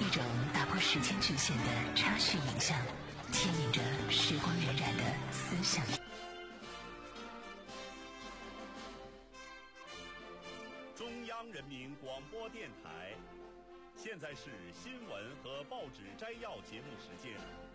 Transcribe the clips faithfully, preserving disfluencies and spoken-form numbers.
种打破时间局限的插叙影像，牵引着时光荏苒的思想。 中央人民广播电台，现在是新闻和报纸摘要节目时间。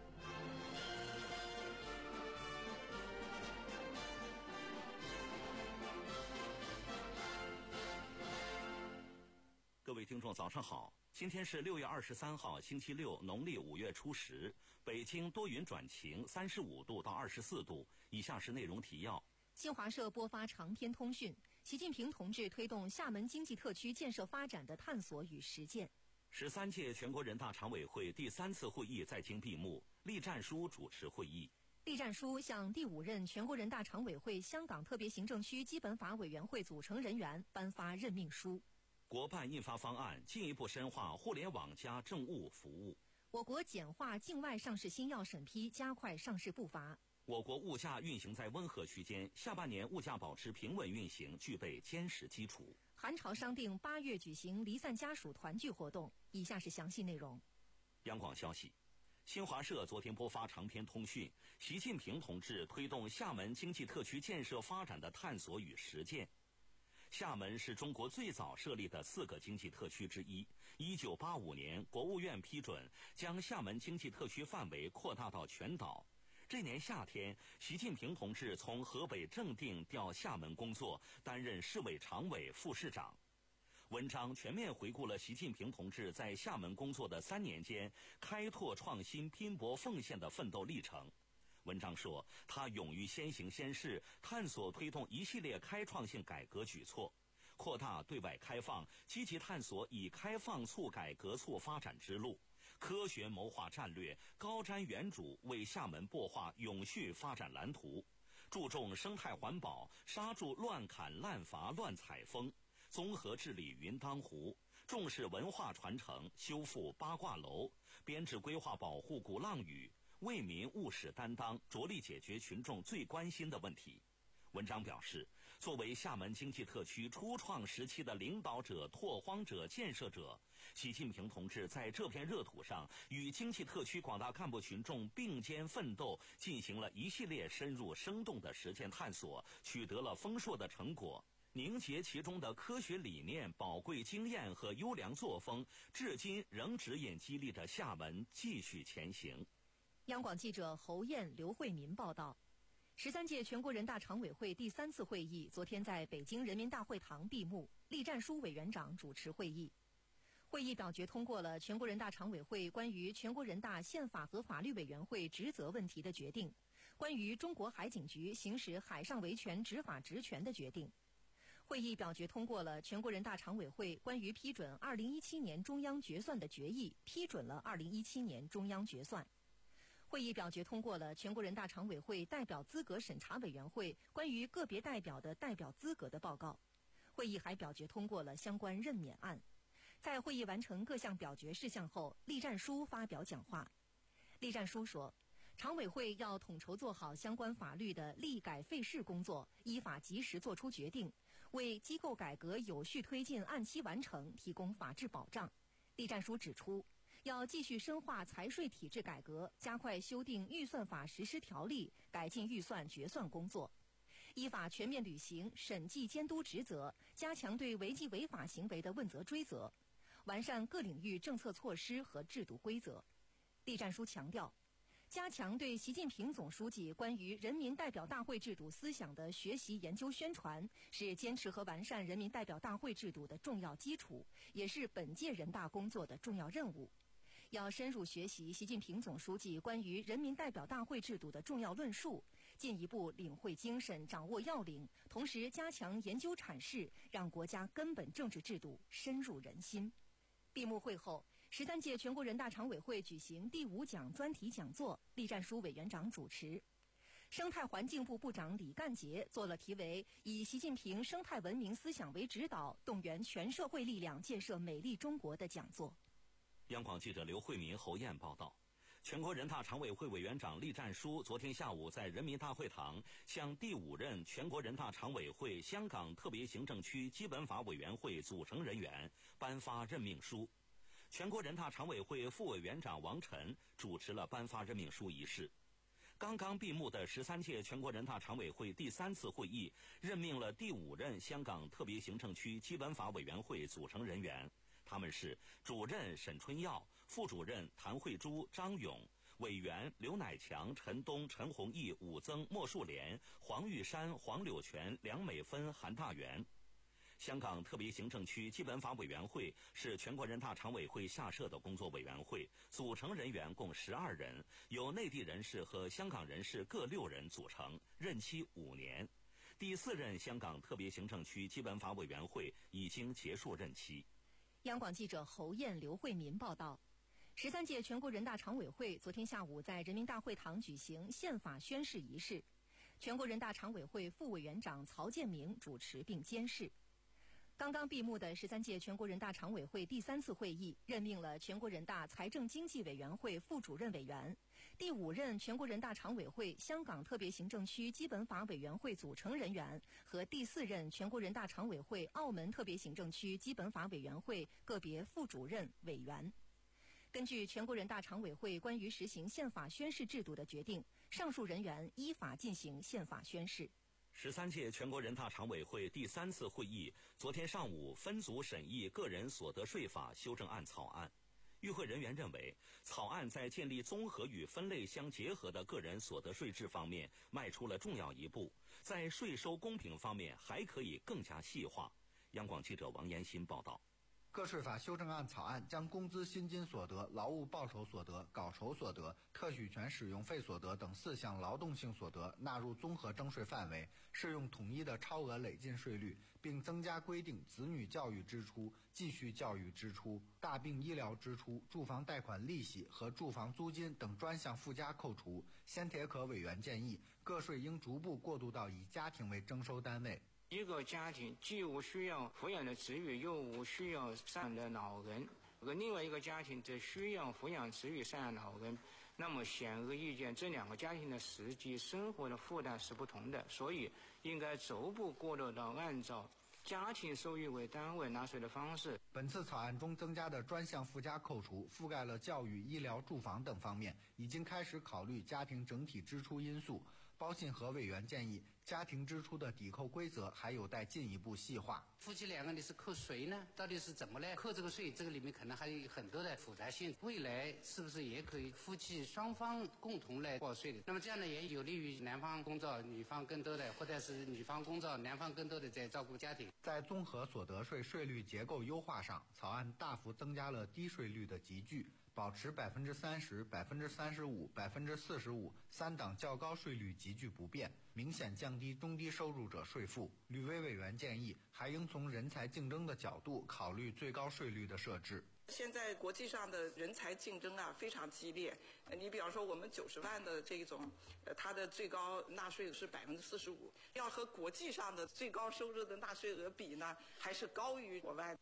各位听众早上好，今天是六月二十三号星期六，农历五月初十，北京多云转晴，三十五度到二十四度。以下是内容提要。 新华社播发长篇通讯，习近平同志推动厦门经济特区建设发展的探索与实践。 十三届全国人大常委会第三次会议在京闭幕，栗战书主持会议。 栗战书向第五任全国人大常委会香港特别行政区基本法委员会组成人员颁发任命书。 国办印发方案进一步深化互联网加政务服务。 我国简化境外上市新药审批，加快上市步伐。 我国物价运行在温和区间，下半年物价保持平稳运行，具备坚实基础。 韩朝商定八月举行离散家属团聚活动。以下是详细内容。 央广消息，新华社昨天播发长篇通讯，习近平同志推动厦门经济特区建设发展的探索与实践。厦门是中国最早设立的四个经济特区之一。一九八五年，国务院批准将厦门经济特区范围扩大到全岛。这年夏天，习近平同志从河北正定调厦门工作，担任市委常委、副市长。文章全面回顾了习近平同志在厦门工作的三年间开拓创新、拼搏奉献的奋斗历程。文章说，他勇于先行先试，探索推动一系列开创性改革举措，扩大对外开放，积极探索以开放促改革促发展之路，科学谋划战略，高瞻远瞩，为厦门擘画永续发展蓝图，注重生态环保，刹住乱砍滥伐乱采风，综合治理云当湖，重视文化传承，修复八卦楼，编制规划保护鼓浪屿，为民务实担当，着力解决群众最关心的问题。文章表示，作为厦门经济特区初创时期的领导者、拓荒者、建设者，习近平同志在这片热土上与经济特区广大干部群众并肩奋斗，进行了一系列深入生动的实践探索，取得了丰硕的成果。凝结其中的科学理念、宝贵经验和优良作风，至今仍指引激励着厦门继续前行。 央广记者侯燕、刘慧民报道，十三届全国人大常委会第三次会议昨天在北京人民大会堂闭幕，栗战书委员长主持会议。会议表决通过了全国人大常委会关于全国人大宪法和法律委员会职责问题的决定，关于中国海警局行使海上维权执法职权的决定。会议表决通过了全国人大常委会关于批准二零一七年中央决算的决议，批准了二零一七年中央决算。会议表决通过了全国人大常委会代表资格审查委员会关于个别代表的代表资格的报告。会议还表决通过了相关任免案。在会议完成各项表决事项后，栗战书发表讲话。栗战书说，常委会要统筹做好相关法律的立改废释工作，依法及时作出决定，为机构改革有序推进按期完成提供法治保障。栗战书指出，要继续深化财税体制改革，加快修订预算法实施条例，改进预算决算工作，依法全面履行审计监督职责，加强对违纪违法行为的问责追责，完善各领域政策措施和制度规则。栗战书强调，加强对习近平总书记关于人民代表大会制度思想的学习研究宣传，是坚持和完善人民代表大会制度的重要基础，也是本届人大工作的重要任务。要深入学习习近平总书记关于人民代表大会制度的重要论述，进一步领会精神，掌握要领，同时加强研究阐释，让国家根本政治制度深入人心。闭幕会后，十三届全国人大常委会举行第五讲专题讲座，栗战书委员长主持。生态环境部部长李干杰做了题为“以习近平生态文明思想为指导，动员全社会力量建设美丽中国”的讲座。 央广记者刘慧民、侯燕报道，全国人大常委会委员长栗战书昨天下午在人民大会堂向第五任全国人大常委会香港特别行政区基本法委员会组成人员颁发任命书。 全国人大常委会副委员长王晨主持了颁发任命书仪式。刚刚闭幕的十三届全国人大常委会第三次会议任命了第五任香港特别行政区基本法委员会组成人员，他们是主任沈春耀、副主任谭慧珠、张勇、委员刘乃强、陈东、陈弘毅、武增、莫树莲、黄玉山、黄柳泉、梁美芬、韩大元。香港特别行政区基本法委员会是全国人大常委会下设的工作委员会，组成人员共十二人，由内地人士和香港人士各六人组成，任期五年。第四任香港特别行政区基本法委员会已经结束任期。 央广记者侯艳、刘慧民报道。十三届全国人大常委会昨天下午在人民大会堂举行宪法宣誓仪式，全国人大常委会副委员长曹建明主持并监誓。刚刚闭幕的十三届全国人大常委会第三次会议任命了全国人大财政经济委员会副主任委员、第五任全国人大常委会香港特别行政区基本法委员会组成人员和第四任全国人大常委会澳门特别行政区基本法委员会个别副主任委员。根据全国人大常委会关于实行宪法宣誓制度的决定，上述人员依法进行宪法宣誓。 十三届全国人大常委会第三次会议昨天上午分组审议个人所得税法修正案草案。与会人员认为，草案在建立综合与分类相结合的个人所得税制方面迈出了重要一步，在税收公平方面还可以更加细化。央广记者王延新报道。 个税法修正案草案将工资薪金所得、劳务报酬所得、稿酬所得、特许权使用费所得等四项劳动性所得纳入综合征税范围，适用统一的超额累进税率，并增加规定子女教育支出、继续教育支出、大病医疗支出、住房贷款利息和住房租金等专项附加扣除。先铁可委员建议，个税应逐步过渡到以家庭为征收单位。 一个家庭既无需要抚养的子女，又无需要赡养的老人，而另外一个家庭则需要抚养子女、赡养老人，那么显而易见，这两个家庭的实际生活的负担是不同的，所以应该逐步过渡到按照家庭收入为单位纳税的方式。 本次草案中增加的专项附加扣除覆盖了教育、医疗、住房等方面，已经开始考虑家庭整体支出因素。包信和委员建议，家庭支出的抵扣规则还有待进一步细化。 夫妻两个你是扣谁呢？到底是怎么来扣这个税？这个里面可能还有很多的复杂性。未来是不是也可以夫妻双方共同来报税的？那么这样呢，也有利于男方工作，女方更多的，或者是女方工作，男方更多的在照顾家庭。 在综合所得税税率结构优化上，草案大幅增加了低税率的集聚，保持百分之三十、百分之三十五、百分之四十五三档较高税率集聚不变，明显降低中低收入者税负。吕薇委员建议，还应从人才竞争的角度考虑最高税率的设置。 现在国际上的人才竞争啊非常激烈，你比方说我们九十万的这种，呃，它的最高纳税额是百分之四十五，要和国际上的最高收入的纳税额比呢，还是高于国外。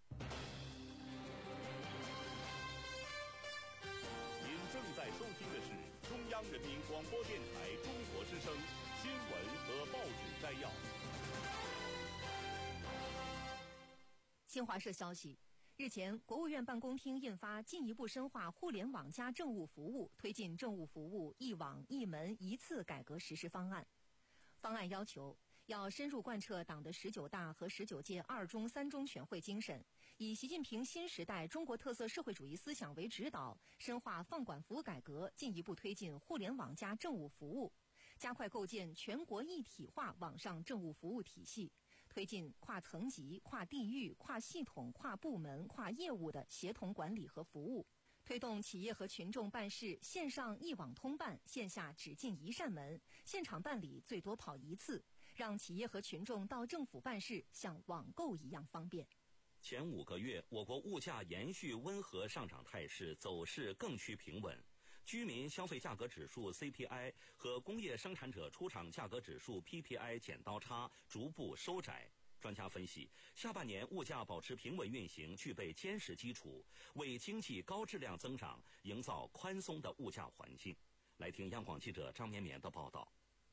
您正在收听的是中央人民广播电台中国之声新闻和报纸摘要。 新华社消息。日前，国务院办公厅印发《进一步深化互联网加政务服务，推进政务服务一网一门一次改革实施方案》。方案要求，要深入贯彻党的十九大和十九届二中三中全会精神，以习近平新时代中国特色社会主义思想为指导，深化放管服务改革，进一步推进互联网加政务服务，加快构建全国一体化网上政务服务体系，推进跨层级、跨地域、跨系统、跨部门、跨业务的协同管理和服务，推动企业和群众办事线上一网通办，线下只进一扇门，现场办理最多跑一次，让企业和群众到政府办事像网购一样方便。 前五个月，我国物价延续温和上涨态势，走势更趋平稳。居民消费价格指数 C P I 和工业生产者出厂价格指数 P P I 剪刀差逐步收窄。专家分析，下半年物价保持平稳运行具备坚实基础，为经济高质量增长营造宽松的物价环境。来听央广记者张绵绵的报道。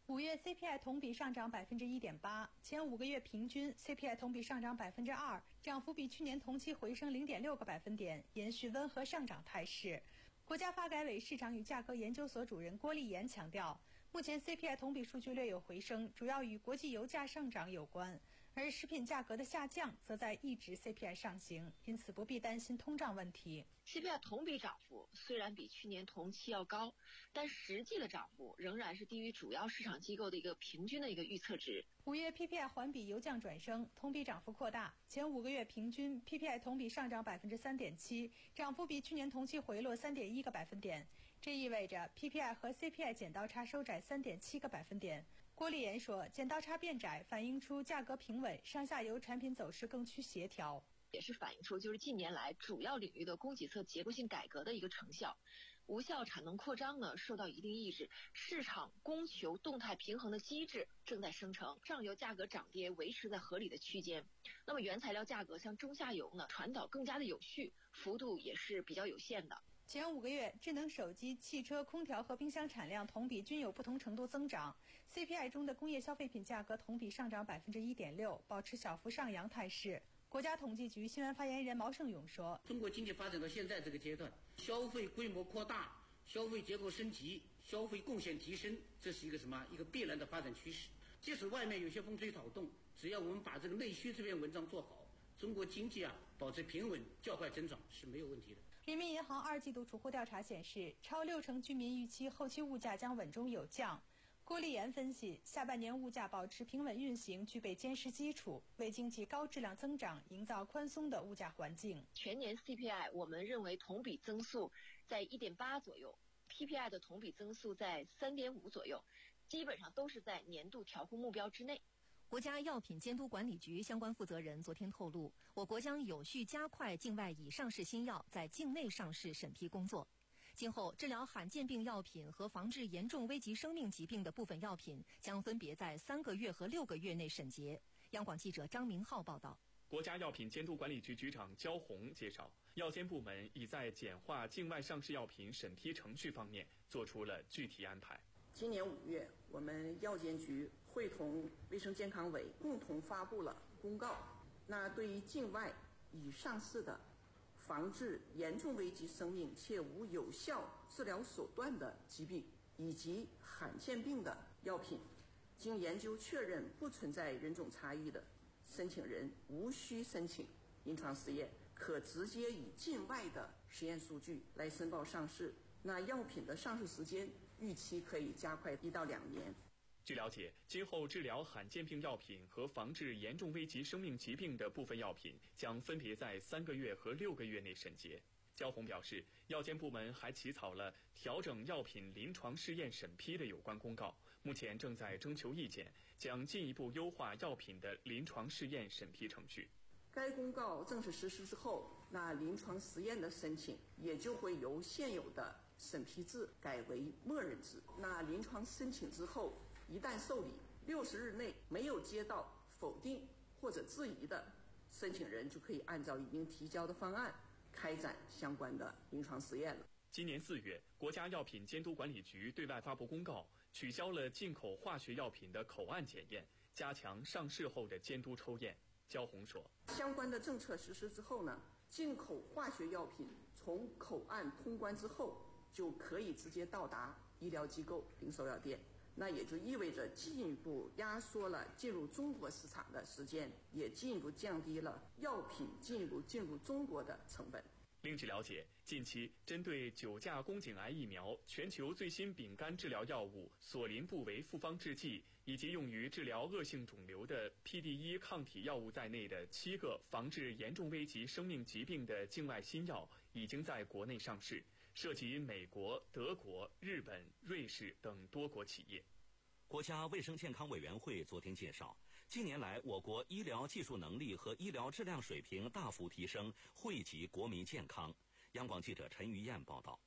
五月 C P I 同比上涨百分之一点八，前五个月平均 C P I 同比上涨百分之二，涨幅比去年同期回升零点六个百分点，延续温和上涨态势。国家发改委市场与价格研究所主任郭立言强调，目前 C P I 同比数据略有回升，主要与国际油价上涨有关，而食品价格的下降则在抑制 C P I 上行，因此不必担心通胀问题。 C P I 同比涨幅虽然比去年同期要高，但实际的涨幅仍然是低于主要市场机构的一个平均的一个预测值。 五月 P P I 环比由降转升，同比涨幅扩大，前五个月平均 P P I 同比上涨百分之三点七，涨幅比去年同期回落三点一个百分点。这意味着 P P I 和 C P I 剪刀差收窄三点七个百分点。郭立言说，剪刀差变窄反映出价格平稳，上下游产品走势更趋协调。 也是反映出就是近年来主要领域的供给侧结构性改革的一个成效。无效产能扩张呢受到一定抑制，市场供求动态平衡的机制正在生成，上游价格涨跌维持在合理的区间。那么原材料价格向中下游呢传导更加的有序，幅度也是比较有限的。 前五个月，智能手机、汽车、空调和冰箱产量同比均有不同程度增长。C P I 中的工业消费品价格同比上涨百分之一点六，保持小幅上扬态势。国家统计局新闻发言人毛盛勇说：“ 中国经济发展到现在这个阶段，消费规模扩大、消费结构升级、消费贡献提升，这是一个什么？一个必然的发展趋势。即使外面有些风吹草动，只要我们把这个内需这篇文章做好，中国经济啊保持平稳、较快增长是没有问题的。” 人民银行二季度储户调查显示，超六成居民预期后期物价将稳中有降。郭立言分析，下半年物价保持平稳运行具备坚实基础，为经济高质量增长营造宽松的物价环境。 全年 C P I 我们认为同比增速在 一点八 左右， P P I 的同比增速在 三点五 左右，基本上都是在年度调控目标之内。 国家药品监督管理局相关负责人昨天透露，我国将有序加快境外已上市新药在境内上市审批工作。今后，治疗罕见病药品和防治严重危及生命疾病的部分药品将分别在三个月和六个月内审结。央广记者张明浩报道。 国家药品监督管理局局长焦红介绍，药监部门已在简化境外上市药品审批程序方面做出了具体安排。 今年五月，我们药监局会同卫生健康委共同发布了公告。那对于境外已上市的防治严重危及生命且无有效治疗手段的疾病以及罕见病的药品，经研究确认不存在人种差异的，申请人无需申请临床试验，可直接以境外的实验数据来申报上市。那药品的上市时间预期可以加快一到两年。 据了解，今后治疗罕见病药品和防治严重危及生命疾病的部分药品将分别在三个月和六个月内审结。焦红表示，药监部门还起草了调整药品临床试验审批的有关公告，目前正在征求意见，将进一步优化药品的临床试验审批程序。 该公告正式实施之后，那临床实验的申请也就会由现有的审批制改为默认制。那临床申请之后，一旦受理，六十日内没有接到否定或者质疑的申请人，就可以按照已经提交的方案开展相关的临床实验了。 今年四月，国家药品监督管理局对外发布公告，取消了进口化学药品的口岸检验，加强上市后的监督抽验。焦红说， 相关的政策实施之后呢，进口化学药品从口岸通关之后，就可以直接到达医疗机构、零售药店。那也就意味着进一步压缩了进入中国市场的时间，也进一步降低了药品进一步进入中国的成本。 另据了解，近期针对九价宫颈癌疫苗、全球最新丙肝治疗药物索林布韦复方制剂以及用于治疗恶性肿瘤的 P D 一 抗体药物在内的七个防治严重危及生命疾病的境外新药已经在国内上市，涉及美国、德国、日本、瑞士等多国企业。 国家卫生健康委员会昨天介绍，近年来我国医疗技术能力和医疗质量水平大幅提升，惠及国民健康。央广记者陈于燕报道。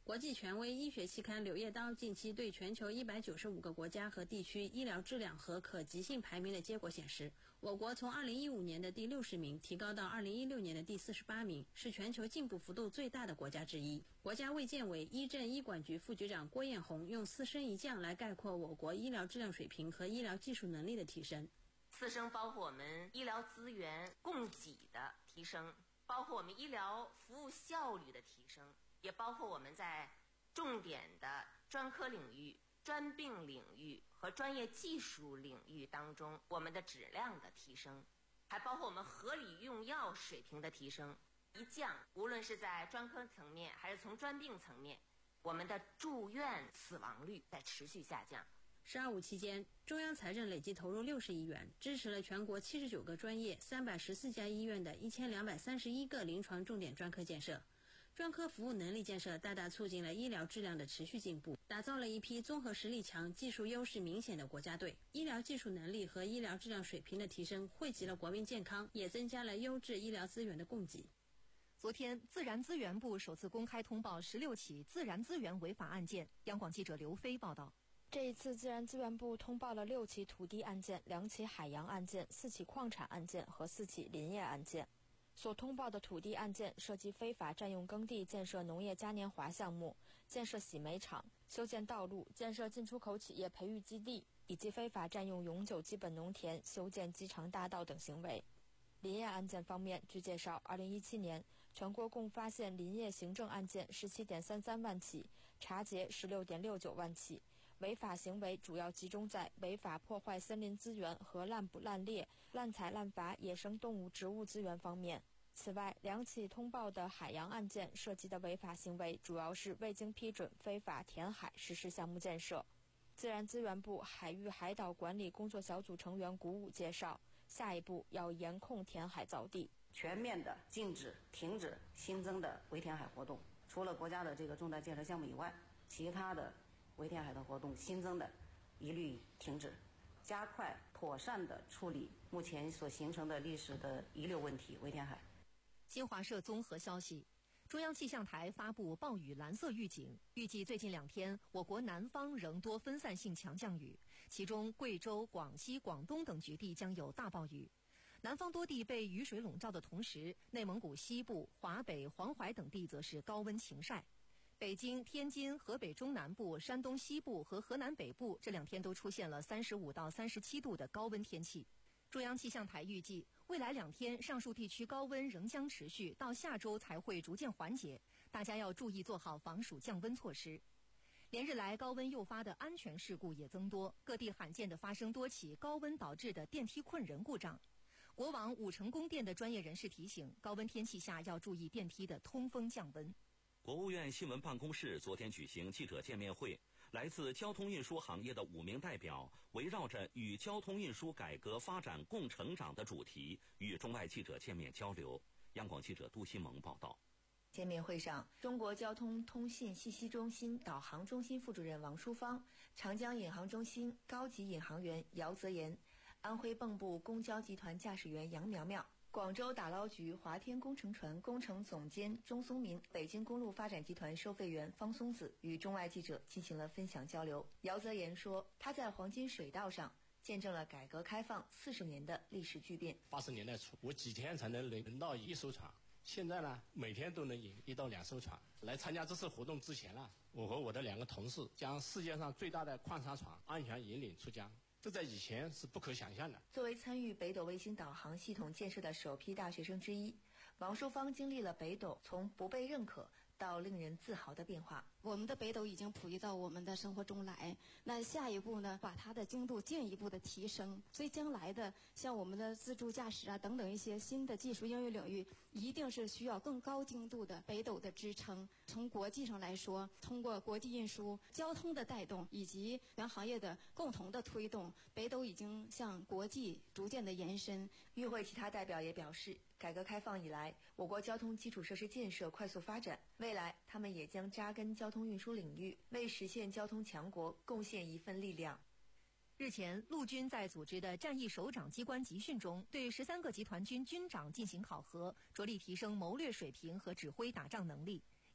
国际权威医学期刊《柳叶刀》近期对全球一百九十五个国家和地区医疗质量和可及性排名的结果显示，我国从二零一五年的第六十名提高到二零一六年的第四十八名，是全球进步幅度最大的国家之一。国家卫健委医政医管局副局长郭艳红用四升一降来概括我国医疗质量水平和医疗技术能力的提升。 四升包括我们医疗资源供给的提升，包括我们医疗服务效率的提升，也包括我们在重点的专科领域、专病领域和专业技术领域当中我们的质量的提升，还包括我们合理用药水平的提升。一降，无论是在专科层面还是从专病层面，我们的住院死亡率在持续下降。 十二五期间，中央财政累计投入六十亿元，支持了全国七十九个专业、三百十四家医院的一千两百三十一个临床重点专科建设。专科服务能力建设大大促进了医疗质量的持续进步，打造了一批综合实力强、技术优势明显的国家队。医疗技术能力和医疗质量水平的提升，惠及了国民健康，也增加了优质医疗资源的供给。 昨天，自然资源部首次公开通报十六起自然资源违法案件。央广记者刘飞报道。 这一次，自然资源部通报了六起土地案件、两起海洋案件、四起矿产案件和四起林业案件。所通报的土地案件涉及非法占用耕地建设农业嘉年华项目、建设洗煤厂、修建道路、建设进出口企业培育基地，以及非法占用永久基本农田、修建机场大道等行为。林业案件方面，据介绍，二零一七年全国共发现林业行政案件十七点三三万起，查结十六点六九万起。违法行为主要集中在违法破坏森林资源和滥捕滥猎、滥采滥伐野生动物植物资源方面。此外，两起通报的海洋案件涉及的违法行为主要是未经批准非法填海实施项目建设。自然资源部海域海岛管理工作小组成员古武介绍，下一步要严控填海造地， 全面的禁止、停止新增的围填海活动。除了国家的这个重大建设项目以外，其他的围填海的活动新增的一律停止，加快妥善的处理目前所形成的历史的遗留问题。围填海。 新华社综合消息，中央气象台发布暴雨蓝色预警，预计最近两天我国南方仍多分散性强降雨，其中贵州、广西、广东等局地将有大暴雨。南方多地被雨水笼罩的同时，内蒙古西部、华北、黄淮等地则是高温晴晒。北京、天津、河北中南部、山东西部和河南北部这两天都出现了三十五到三十七度的高温天气。中央气象台预计，未来两天上述地区高温仍将持续，到下周才会逐渐缓解，大家要注意做好防暑降温措施。连日来高温诱发的安全事故也增多，各地罕见地发生多起高温导致的电梯困人故障。国网五成宫殿的专业人士提醒，高温天气下要注意电梯的通风降温。 国务院新闻办公室昨天举行记者见面会，来自交通运输行业的五名代表围绕着与交通运输改革发展共成长的主题，与中外记者见面交流。央广记者杜新萌报道。 见面会上，中国交通通信信息中心导航中心副主任王淑芳、长江引航中心高级引航员姚泽言、安徽蚌埠公交集团驾驶员杨苗苗、广州打捞局华天工程船工程总监钟松民、北京公路发展集团收费员方松子与中外记者进行了分享交流。姚泽言说，他在黄金水道上见证了改革开放四十年的历史巨变。 八十年代初，我几天才能轮到一艘船，现在呢，每天都能引一到两艘船。来参加这次活动之前呢，我和我的两个同事将世界上最大的矿砂船安全引领出江。这在以前是不可想象的。 作为参与北斗卫星导航系统建设的首批大学生之一，王淑芳经历了北斗从不被认可到令人自豪的变化。 我们的北斗已经普及到我们的生活中来，那下一步呢，把它的精度进一步的提升。所以将来的像我们的自助驾驶啊等等一些新的技术应用领域，一定是需要更高精度的北斗的支撑。从国际上来说，通过国际运输、交通的带动以及全行业的共同的推动，北斗已经向国际逐渐的延伸。 与会其他代表也表示，改革开放以来，我国交通基础设施建设快速发展，未来他们也将扎根交通运输领域，为实现交通强国贡献一份力量。 日前，陆军在组织的战役首长机关集训中，对十三个集团军军长进行考核，着力提升谋略水平和指挥打仗能力。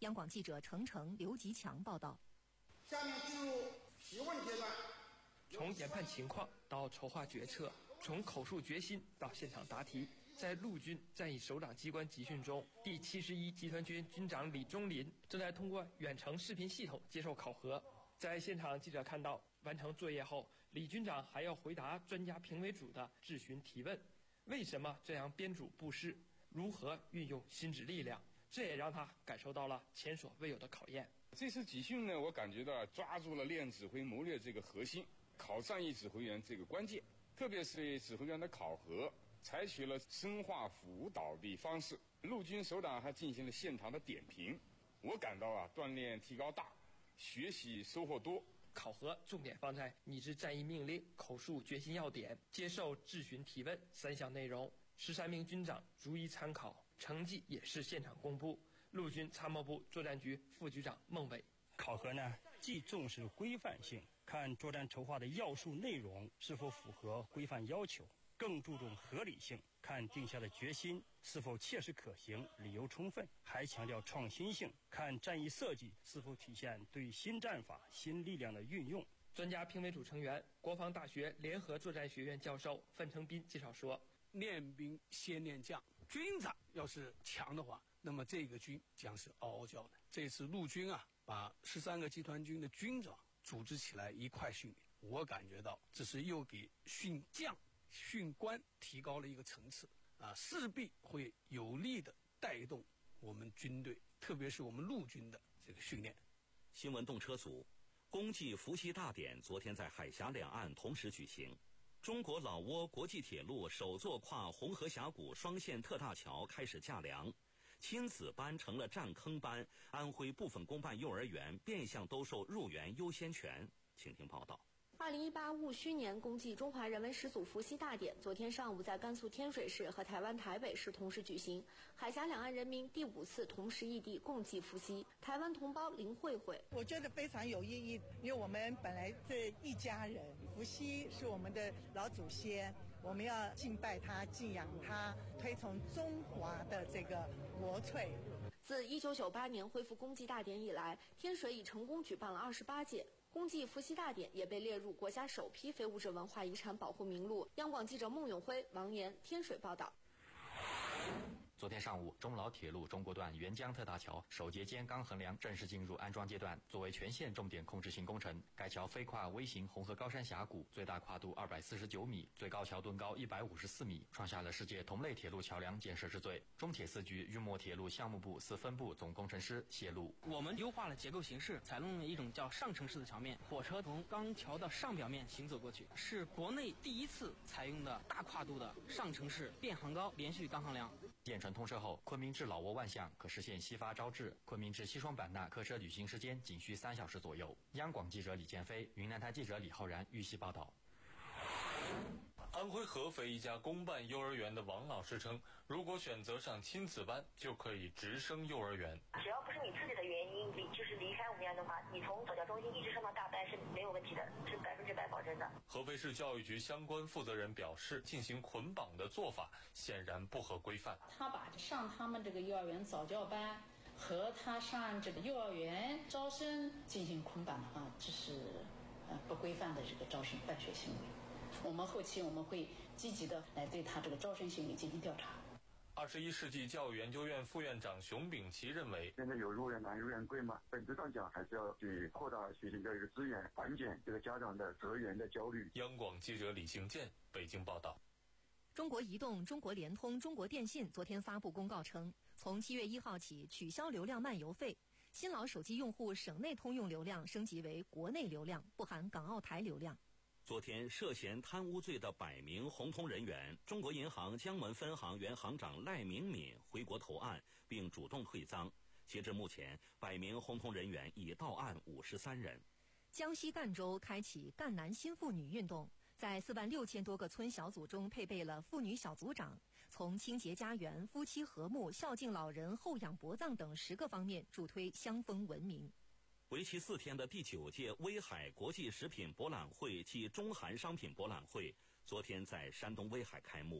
央广记者程程、刘吉强报道。 下面进入提问阶段。 从研判情况到筹划决策，从口述决心到现场答题，在陆军战役首长机关集训中，第七十一集团军军长李忠林正在通过远程视频系统接受考核。在现场，记者看到，完成作业后，李军长还要回答专家评委组的质询提问：为什么这样编组布施？如何运用心指力量？这也让他感受到了前所未有的考验。 这次集训呢，我感觉到抓住了练指挥谋略这个核心，考战役指挥员这个关键，特别是对指挥员的考核，采取了深化辅导的方式。陆军首长还进行了现场的点评，我感到啊，锻炼提高大，学习收获多。 考核重点放在拟制战役命令、口述决心要点、接受质询提问三项内容。十三名军长逐一参考，成绩也是现场公布。陆军参谋部作战局副局长孟伟， 考核呢，既重视规范性，看作战筹划的要素内容是否符合规范要求，更注重合理性，看定下的决心是否切实可行、理由充分，还强调创新性，看战役设计是否体现对新战法、新力量的运用。 专家评委组成员、国防大学联合作战学院教授范成斌介绍说， 练兵先练将，军长要是强的话，那么这个军将是嗷嗷叫的。这次陆军啊，把十三个集团军的军长组织起来一块训练，我感觉到这是又给训将、训官提高了一个层次啊，势必会有力的带动我们军队，特别是我们陆军的这个训练。 新闻动车组公祭伏羲大典昨天在海峡两岸同时举行。中国老挝国际铁路首座跨红河峡谷双线特大桥开始架梁，亲子班成了占坑班，安徽部分公办幼儿园变相兜售入园优先权。请听报道。 二零一八戊戌年公祭中华人文始祖伏羲大典，昨天上午在甘肃天水市和台湾台北市同时举行。海峡两岸人民第五次同时异地共祭伏羲。台湾同胞林慧慧， 我觉得非常有意义，因为我们本来这一家人，伏羲是我们的老祖先，我们要敬拜他、敬仰他，推崇中华的这个国粹。 自一九九八年恢复公祭大典以来，天水已成功举办了二十八届。公祭伏羲大典也被列入国家首批非物质文化遗产保护名录。央广记者孟永辉、王岩天水报道。 昨天上午，中老铁路中国段沅江特大桥首节尖钢横梁正式进入安装阶段。作为全线重点控制性工程，该桥飞跨微型红河高山峡谷，最大跨度二百四十九米，最高桥墩高一百五十四米，创下了世界同类铁路桥梁建设之最。中铁四局运墨铁路项目部四分部总工程师谢路： 我们优化了结构形式，采用了一种叫上承式的桥面，火车从钢桥的上表面行走过去，是国内第一次采用的大跨度的上承式变行高连续钢横梁。 建成通车后，昆明至老挝万象可实现西发招致，昆明至西双版纳客车旅行时间仅需三小时左右。央广记者李建飞、云南台记者李浩然预习报道。 安徽合肥一家公办幼儿园的王老师称，如果选择上亲子班，就可以直升幼儿园。 只要不是你自己的原因离，就是离开我们家的话，你从早教中心一直上到大班是没有问题的，是百分之百保证的。 合肥市教育局相关负责人表示，进行捆绑的做法显然不合规范。 他把上他们这个幼儿园早教班和他上这个幼儿园招生进行捆绑的话，这是呃不规范的这个招生办学行为。我们后期我们会积极的来对他这个招生行为进行调查。 二十一世纪教育研究院副院长熊丙奇认为， 现在有入园难入园贵嘛，本质上讲还是要去扩大学前教育的资源，缓解这个家长的择园的焦虑。 央广记者李兴建北京报道。 中国移动、中国联通、中国电信昨天发布公告称，从七月一号起取消流量漫游费，新老手机用户省内通用流量升级为国内流量，不含港澳台流量。 昨天，涉嫌贪污罪的百名红通人员，中国银行江门分行原行长赖明敏回国投案，并主动退赃。截至目前，百名红通人员已到案五十三人。 江西赣州开启赣南新妇女运动，在四万六千多个村小组中配备了妇女小组长，从清洁家园、夫妻和睦、孝敬老人、后养薄葬等十个方面助推乡风文明。 为期四天的第九届威海国际食品博览会暨中韩商品博览会昨天在山东威海开幕。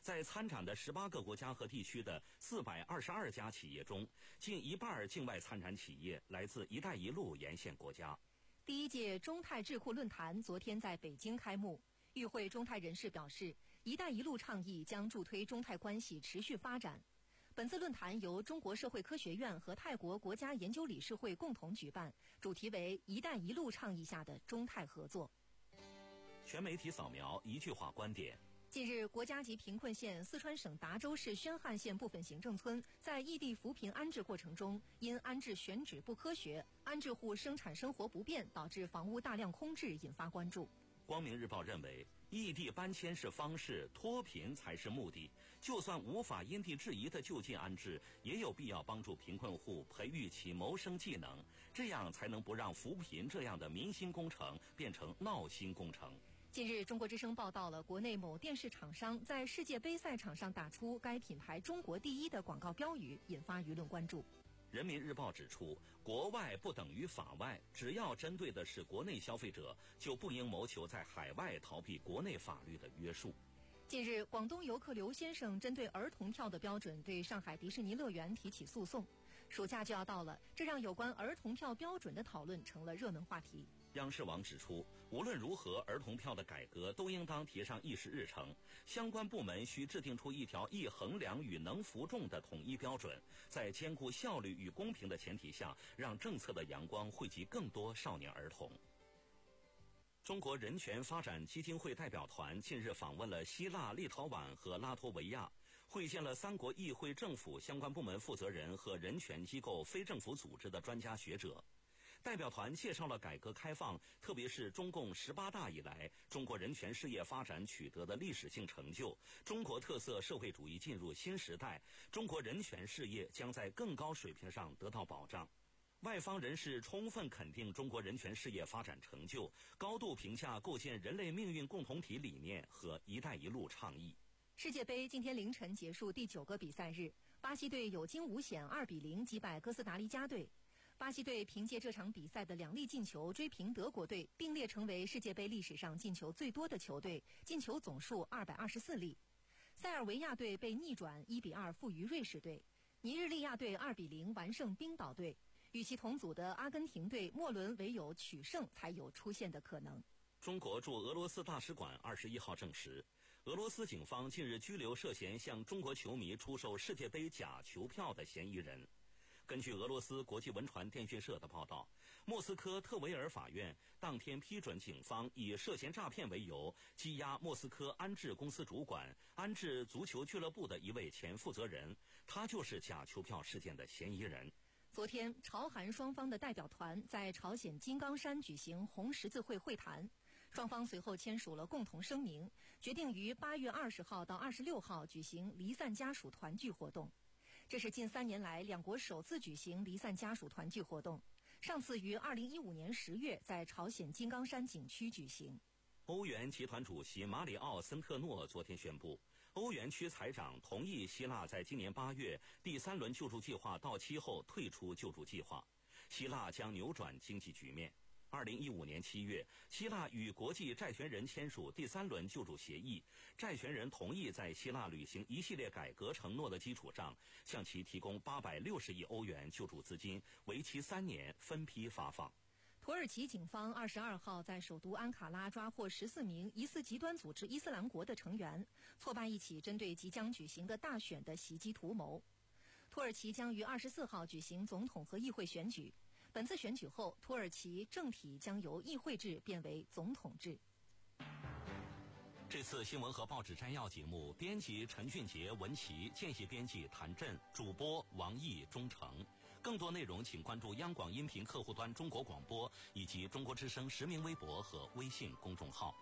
在参展的十八个国家和地区的四百二十二家企业中，近一半境外参展企业来自“一带一路”沿线国家。 第一届中泰智库论坛昨天在北京开幕。与会中泰人士表示，“一带一路”倡议将助推中泰关系持续发展。本次论坛由中国社会科学院和泰国国家研究理事会共同举办，主题为“一带一路”倡议下的中泰合作。 全媒体扫描一句话观点。 近日，国家级贫困县四川省达州市宣汉县部分行政村在异地扶贫安置过程中，因安置选址不科学，安置户生产生活不便，导致房屋大量空置，引发关注。 光明日报认为，异地搬迁是方式，脱贫才是目的。就算无法因地制宜的就近安置，也有必要帮助贫困户培育其谋生技能，这样才能不让扶贫这样的民心工程变成闹心工程。 近日，中国之声报道了国内某电视厂商在世界杯赛场上打出该品牌中国第一的广告标语，引发舆论关注。 人民日报指出，国外不等于法外，只要针对的是国内消费者，就不应谋求在海外逃避国内法律的约束。 近日，广东游客刘先生针对儿童票的标准对上海迪士尼乐园提起诉讼。暑假就要到了，这让有关儿童票标准的讨论成了热门话题。 央视网指出，无论如何，儿童票的改革都应当提上议事日程，相关部门需制定出一条易衡量与能服众的统一标准，在兼顾效率与公平的前提下，让政策的阳光惠及更多少年儿童。中国人权发展基金会代表团近日访问了希腊、立陶宛和拉脱维亚，会见了三国议会政府相关部门负责人和人权机构、非政府组织的专家学者。代表团介绍了改革开放，特别是中共十八大以来中国人权事业发展取得的历史性成就，中国特色社会主义进入新时代，中国人权事业将在更高水平上得到保障。外方人士充分肯定中国人权事业发展成就，高度评价构建人类命运共同体理念和“一带一路”倡议。 世界杯今天凌晨结束第九个比赛日，巴西队有惊无险二比零击败哥斯达黎加队。巴西队凭借这场比赛的两粒进球追平德国队，并列成为世界杯历史上进球最多的球队，进球总数二百二十四粒。塞尔维亚队被逆转一比二负于瑞士队，尼日利亚队二比零完胜冰岛队。与其同组的阿根廷队末轮唯有取胜才有出线的可能。 中国驻俄罗斯大使馆二十一号证实，俄罗斯警方近日拘留涉嫌向中国球迷出售世界杯假球票的嫌疑人。根据俄罗斯国际文传电讯社的报道，莫斯科特维尔法院当天批准警方以涉嫌诈骗为由，羁押莫斯科安置公司主管、安置足球俱乐部的一位前负责人，他就是假球票事件的嫌疑人。 昨天，朝韩双方的代表团在朝鲜金刚山举行红十字会会谈，双方随后签署了共同声明，决定于八月二十号到二十六号举行离散家属团聚活动。这是近三年来两国首次举行离散家属团聚活动，上次于二零一五年十月在朝鲜金刚山景区举行。 欧元集团主席马里奥·森特诺昨天宣布，欧元区财长同意希腊在今年八月第三轮救助计划到期后退出救助计划，希腊将扭转经济局面。二零一五年七月，希腊与国际债权人签署第三轮救助协议，债权人同意在希腊履行一系列改革承诺的基础上，向其提供八百六十亿欧元救助资金，为期三年，分批发放。 土耳其警方二十二号在首都安卡拉抓获十四名疑似极端组织伊斯兰国的成员，挫败一起针对即将举行的大选的袭击图谋。土耳其将于二十四号举行总统和议会选举。本次选举后，土耳其政体将由议会制变为总统制。 这次新闻和报纸摘要节目，编辑陈俊杰、文琪，见习编辑谭震，主播王毅、钟诚。更多内容请关注央广音频客户端中国广播以及中国之声实名微博和微信公众号。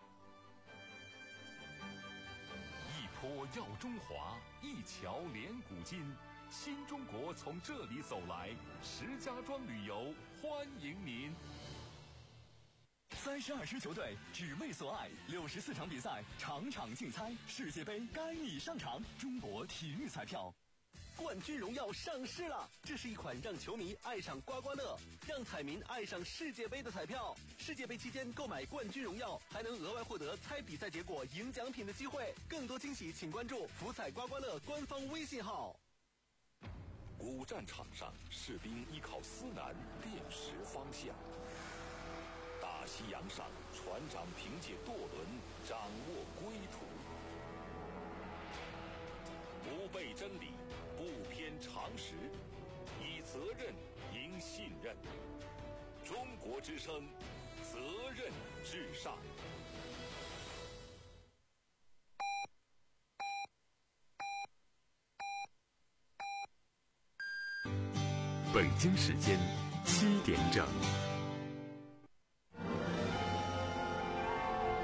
一坡耀中华，一桥连古今。新中国从这里走来，石家庄旅游欢迎您。 三十二支球队只为所爱，六十四场比赛，场场竞猜，世界杯该你上场。中国体育彩票。 冠军荣耀上市了！这是一款让球迷爱上刮刮乐，让彩民爱上世界杯的彩票。世界杯期间购买冠军荣耀，还能额外获得猜比赛结果、赢奖品的机会。更多惊喜，请关注福彩刮刮乐官方微信号。 古战场上，士兵依靠思南辨识方向；大西洋上，船长凭借舵轮掌握归途。不背真理，不偏常识，以责任赢信任。中国之声，责任至上。 北京时间七点整。